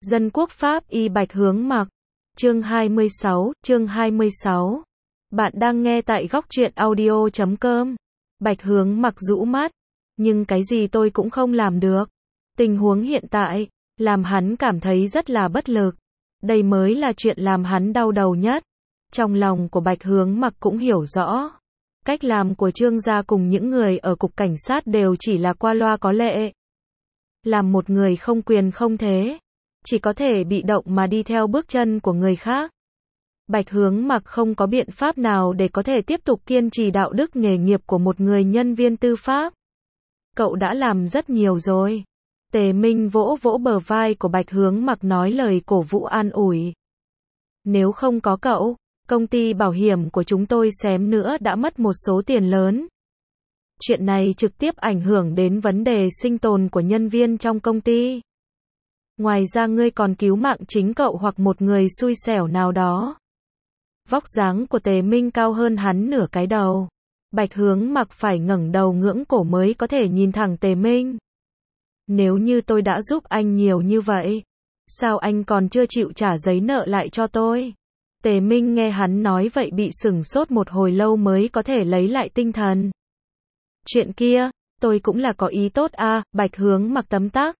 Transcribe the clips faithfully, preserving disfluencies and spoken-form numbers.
Dân quốc Pháp y Bạch Hướng Mặc. Chương hai mươi sáu, chương hai mươi sáu. Bạn đang nghe tại góc truyện audio chấm com. Bạch Hướng Mặc rũ mắt. Nhưng cái gì tôi cũng không làm được. Tình huống hiện tại, làm hắn cảm thấy rất là bất lực. Đây mới là chuyện làm hắn đau đầu nhất. Trong lòng của Bạch Hướng Mặc cũng hiểu rõ. Cách làm của Trương gia cùng những người ở cục cảnh sát đều chỉ là qua loa có lệ. Làm một người không quyền không thế. Chỉ có thể bị động mà đi theo bước chân của người khác. Bạch Hướng Mặc không có biện pháp nào để có thể tiếp tục kiên trì đạo đức nghề nghiệp của một người nhân viên tư pháp. Cậu đã làm rất nhiều rồi. Tề Minh vỗ vỗ bờ vai của Bạch Hướng Mặc nói lời cổ vũ an ủi. Nếu không có cậu, công ty bảo hiểm của chúng tôi xém nữa đã mất một số tiền lớn. Chuyện này trực tiếp ảnh hưởng đến vấn đề sinh tồn của nhân viên trong công ty. Ngoài ra ngươi còn cứu mạng chính cậu hoặc một người xui xẻo nào đó. Vóc dáng của Tề Minh cao hơn hắn nửa cái đầu. Bạch Hướng Mặc phải ngẩng đầu ngưỡng cổ mới có thể nhìn thẳng Tề Minh. Nếu như tôi đã giúp anh nhiều như vậy, sao anh còn chưa chịu trả giấy nợ lại cho tôi? Tề Minh nghe hắn nói vậy bị sửng sốt một hồi lâu mới có thể lấy lại tinh thần. Chuyện kia, tôi cũng là có ý tốt à, Bạch Hướng Mặc tấm tắc.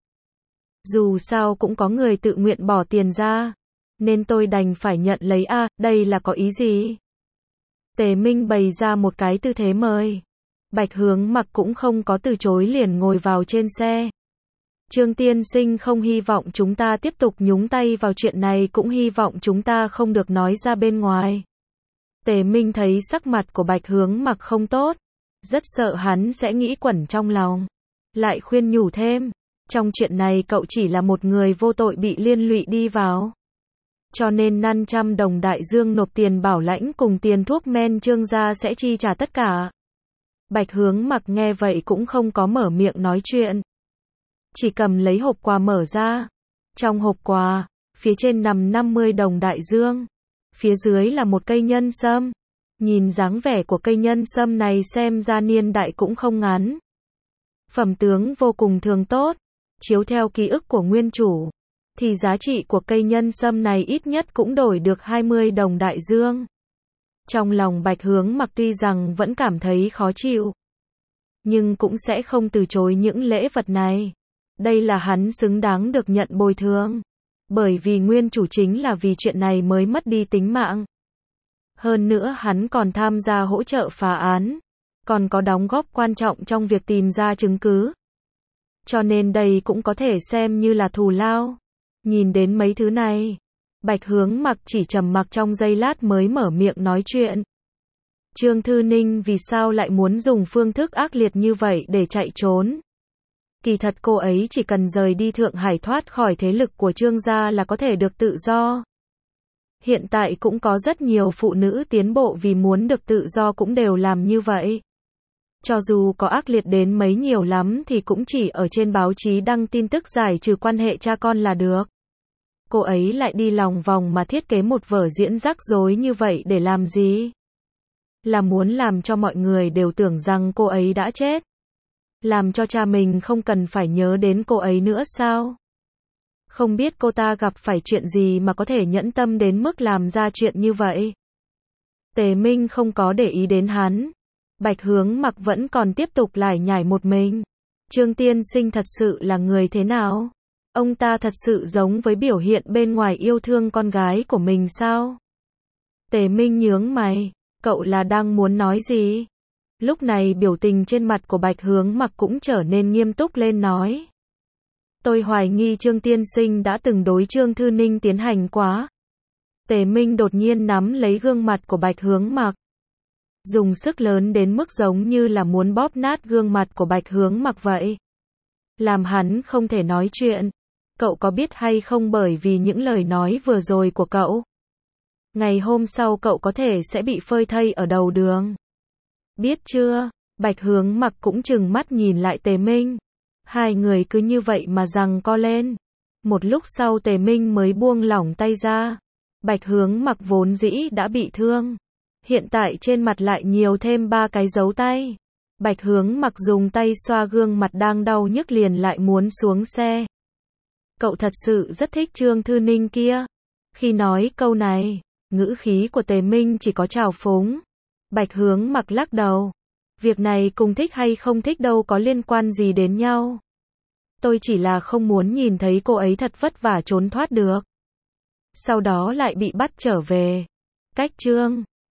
Dù sao cũng có người tự nguyện bỏ tiền ra, nên tôi đành phải nhận lấy à, đây là có ý gì? Tề Minh bày ra một cái tư thế mời. Bạch Hướng Mặc cũng không có từ chối liền ngồi vào trên xe. Trương tiên sinh không hy vọng chúng ta tiếp tục nhúng tay vào chuyện này, cũng hy vọng chúng ta không được nói ra bên ngoài. Tề Minh thấy sắc mặt của Bạch Hướng Mặc không tốt, rất sợ hắn sẽ nghĩ quẩn trong lòng. Lại khuyên nhủ thêm, trong chuyện này cậu chỉ là một người vô tội bị liên lụy đi vào. Cho nên năm trăm đồng đại dương nộp tiền bảo lãnh cùng tiền thuốc men Trương gia sẽ chi trả tất cả. Bạch Hướng Mặc nghe vậy cũng không có mở miệng nói chuyện. Chỉ cầm lấy hộp quà mở ra. Trong hộp quà, phía trên nằm năm mươi đồng đại dương. Phía dưới là một cây nhân sâm. Nhìn dáng vẻ của cây nhân sâm này xem ra niên đại cũng không ngắn. Phẩm tướng vô cùng thường tốt. Chiếu theo ký ức của nguyên chủ, thì giá trị của cây nhân sâm này ít nhất cũng đổi được hai mươi đồng đại dương. Trong lòng Bạch Hướng Mặc tuy rằng vẫn cảm thấy khó chịu, nhưng cũng sẽ không từ chối những lễ vật này. Đây là hắn xứng đáng được nhận bồi thường. Bởi vì nguyên chủ chính là vì chuyện này mới mất đi tính mạng. Hơn nữa hắn còn tham gia hỗ trợ phá án, còn có đóng góp quan trọng trong việc tìm ra chứng cứ. Cho nên đây cũng có thể xem như là thù lao. Nhìn đến mấy thứ này, Bạch Hướng Mặc chỉ trầm mặc trong giây lát mới mở miệng nói chuyện. Trương Thư Ninh vì sao lại muốn dùng phương thức ác liệt như vậy để chạy trốn? Kỳ thật cô ấy chỉ cần rời đi Thượng Hải thoát khỏi thế lực của Trương gia là có thể được tự do. Hiện tại cũng có rất nhiều phụ nữ tiến bộ vì muốn được tự do cũng đều làm như vậy. Cho dù có ác liệt đến mấy nhiều lắm thì cũng chỉ ở trên báo chí đăng tin tức giải trừ quan hệ cha con là được. Cô ấy lại đi lòng vòng mà thiết kế một vở diễn rắc rối như vậy để làm gì? Là muốn làm cho mọi người đều tưởng rằng cô ấy đã chết. Làm cho cha mình không cần phải nhớ đến cô ấy nữa sao? Không biết cô ta gặp phải chuyện gì mà có thể nhẫn tâm đến mức làm ra chuyện như vậy? Tề Minh không có để ý đến hắn. Bạch Hướng Mặc vẫn còn tiếp tục lải nhải một mình. Trương tiên sinh thật sự là người thế nào? Ông ta thật sự giống với biểu hiện bên ngoài yêu thương con gái của mình sao? Tề Minh nhướng mày, cậu là đang muốn nói gì? Lúc này biểu tình trên mặt của Bạch Hướng Mặc cũng trở nên nghiêm túc lên nói. Tôi hoài nghi Trương tiên sinh đã từng đối Trương Thư Ninh tiến hành quá. Tề Minh đột nhiên nắm lấy gương mặt của Bạch Hướng Mặc, dùng sức lớn đến mức giống như là muốn bóp nát gương mặt của Bạch Hướng Mặc vậy. Làm hắn không thể nói chuyện. Cậu có biết hay không, bởi vì những lời nói vừa rồi của cậu, ngày hôm sau cậu có thể sẽ bị phơi thây ở đầu đường. Biết chưa? Bạch Hướng Mặc cũng trừng mắt nhìn lại Tề Minh. Hai người cứ như vậy mà giằng co lên. Một lúc sau Tề Minh mới buông lỏng tay ra. Bạch Hướng Mặc vốn dĩ đã bị thương, hiện tại trên mặt lại nhiều thêm ba cái dấu tay. Bạch Hướng Mặc dùng tay xoa gương mặt đang đau nhức liền lại muốn xuống xe. Cậu thật sự rất thích Trương Thư Ninh kia. Khi nói câu này, ngữ khí của Tề Minh chỉ có trào phúng. Bạch Hướng Mặc lắc đầu. Việc này cùng thích hay không thích đâu có liên quan gì đến nhau. Tôi chỉ là không muốn nhìn thấy cô ấy thật vất vả trốn thoát được. Sau đó lại bị bắt trở về. Cách Trương